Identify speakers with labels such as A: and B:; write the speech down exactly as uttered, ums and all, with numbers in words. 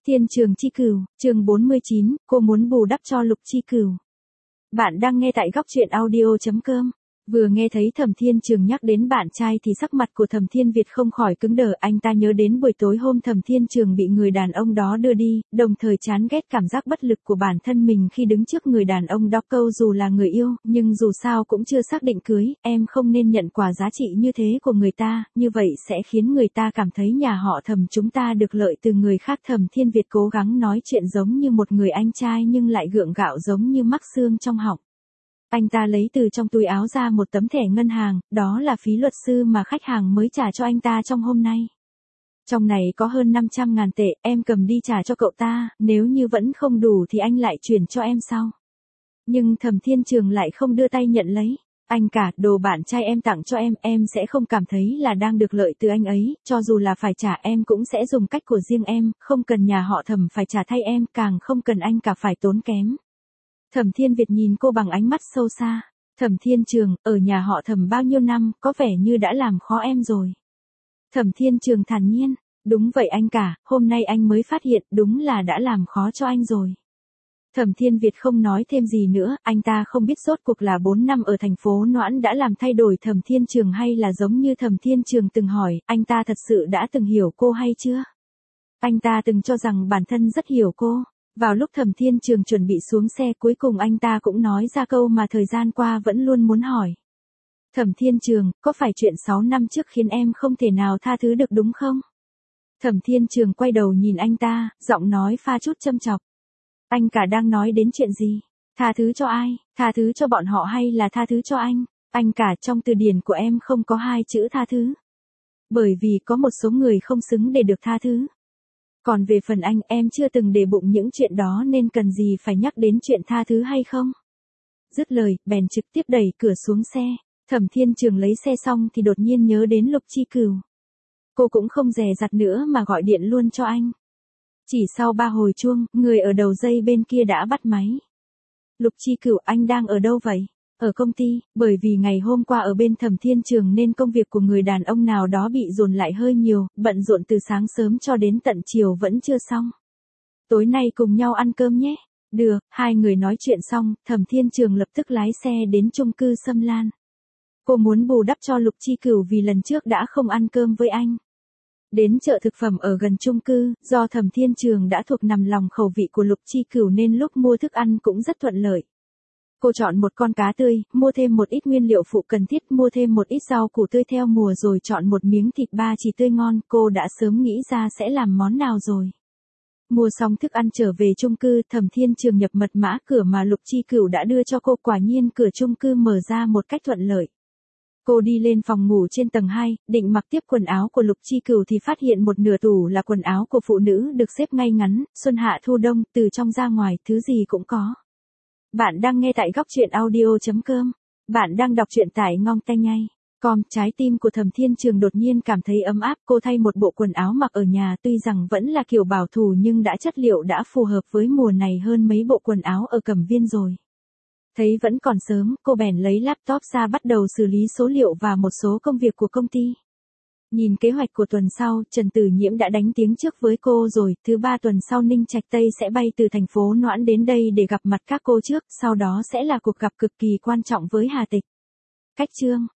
A: Thiên Trường Chi Cửu, chương bốn mươi chín, cô muốn bù đắp cho Lục Chi Cửu. Bạn đang nghe tại góc truyện audio chấm com. Vừa nghe thấy Thẩm Thiên Trường nhắc đến bạn trai thì sắc mặt của Thẩm Thiên Việt không khỏi cứng đờ, anh ta nhớ đến buổi tối hôm Thẩm Thiên Trường bị người đàn ông đó đưa đi, đồng thời chán ghét cảm giác bất lực của bản thân mình khi đứng trước người đàn ông đó. Câu dù là người yêu, nhưng dù sao cũng chưa xác định cưới, em không nên nhận quà giá trị như thế của người ta, như vậy sẽ khiến người ta cảm thấy nhà họ Thẩm chúng ta được lợi từ người khác. Thẩm Thiên Việt cố gắng nói chuyện giống như một người anh trai nhưng lại gượng gạo giống như mắc xương trong họng. Anh ta lấy từ trong túi áo ra một tấm thẻ ngân hàng, đó là phí luật sư mà khách hàng mới trả cho anh ta trong hôm nay. Trong này có hơn năm trăm ngàn tệ, em cầm đi trả cho cậu ta, nếu như vẫn không đủ thì anh lại chuyển cho em sau. Nhưng Thẩm Thiên Trường lại không đưa tay nhận lấy. Anh cả, đồ bạn trai em tặng cho em, em sẽ không cảm thấy là đang được lợi từ anh ấy, cho dù là phải trả em cũng sẽ dùng cách của riêng em, không cần nhà họ Thẩm phải trả thay em, càng không cần anh cả phải tốn kém. Thẩm Thiên Việt nhìn cô bằng ánh mắt sâu xa. Thẩm Thiên Trường, ở nhà họ Thẩm bao nhiêu năm, có vẻ như đã làm khó em rồi. Thẩm Thiên Trường thản nhiên, đúng vậy anh cả, hôm nay anh mới phát hiện đúng là đã làm khó cho anh rồi. Thẩm Thiên Việt không nói thêm gì nữa, anh ta không biết rốt cuộc là bốn năm ở thành phố Noãn đã làm thay đổi Thẩm Thiên Trường hay là giống như Thẩm Thiên Trường từng hỏi, anh ta thật sự đã từng hiểu cô hay chưa? Anh ta từng cho rằng bản thân rất hiểu cô. Vào lúc Thẩm Thiên Trường chuẩn bị xuống xe, cuối cùng anh ta cũng nói ra câu mà thời gian qua vẫn luôn muốn hỏi. Thẩm Thiên Trường, có phải chuyện sáu năm trước khiến em không thể nào tha thứ được đúng không? Thẩm Thiên Trường quay đầu nhìn anh ta, giọng nói pha chút châm chọc. Anh cả đang nói đến chuyện gì? Tha thứ cho ai? Tha thứ cho bọn họ hay là tha thứ cho anh? Anh cả, trong từ điển của em không có hai chữ tha thứ. Bởi vì có một số người không xứng để được tha thứ. Còn về phần anh, em chưa từng để bụng những chuyện đó nên cần gì phải nhắc đến chuyện tha thứ hay không? Dứt lời, bèn trực tiếp đẩy cửa xuống xe. Thẩm Thiên Trường lấy xe xong thì đột nhiên nhớ đến Lục Chi Cửu. Cô cũng không dè dặt nữa mà gọi điện luôn cho anh. Chỉ sau ba hồi chuông, người ở đầu dây bên kia đã bắt máy. Lục Chi Cửu, anh đang ở đâu vậy? Ở công ty, bởi vì ngày hôm qua ở bên Thẩm Thiên Trường nên công việc của người đàn ông nào đó bị dồn lại hơi nhiều, bận rộn từ sáng sớm cho đến tận chiều vẫn chưa xong. Tối nay cùng nhau ăn cơm nhé. Được, hai người nói chuyện xong, Thẩm Thiên Trường lập tức lái xe đến chung cư Sâm Lan. Cô muốn bù đắp cho Lục Chi Cửu vì lần trước đã không ăn cơm với anh. Đến chợ thực phẩm ở gần chung cư, do Thẩm Thiên Trường đã thuộc nằm lòng khẩu vị của Lục Chi Cửu nên lúc mua thức ăn cũng rất thuận lợi. Cô chọn một con cá tươi, mua thêm một ít nguyên liệu phụ cần thiết, mua thêm một ít rau củ tươi theo mùa rồi chọn một miếng thịt ba chỉ tươi ngon, cô đã sớm nghĩ ra sẽ làm món nào rồi. Mua xong thức ăn trở về chung cư, Thẩm Thiên Trường nhập mật mã cửa mà Lục Chi Cửu đã đưa cho cô, quả nhiên cửa chung cư mở ra một cách thuận lợi. Cô đi lên phòng ngủ trên tầng hai, định mặc tiếp quần áo của Lục Chi Cửu thì phát hiện một nửa tủ là quần áo của phụ nữ được xếp ngay ngắn, xuân hạ thu đông, từ trong ra ngoài, thứ gì cũng có. Bạn đang nghe tại góc truyện audio chấm com. Bạn đang đọc truyện tại Ngong Tai Nhây. Com, trái tim của Thẩm Thiên Trường đột nhiên cảm thấy ấm áp, cô thay một bộ quần áo mặc ở nhà, tuy rằng vẫn là kiểu bảo thủ nhưng đã chất liệu đã phù hợp với mùa này hơn mấy bộ quần áo ở Cẩm Viên rồi. Thấy vẫn còn sớm, cô bèn lấy laptop ra bắt đầu xử lý số liệu và một số công việc của công ty. Nhìn kế hoạch của tuần sau, Trần Tử Nhiễm đã đánh tiếng trước với cô rồi, thứ ba tuần sau Ninh Trạch Tây sẽ bay từ thành phố Noãn đến đây để gặp mặt các cô trước, sau đó sẽ là cuộc gặp cực kỳ quan trọng với Hà Tịch. Cách chương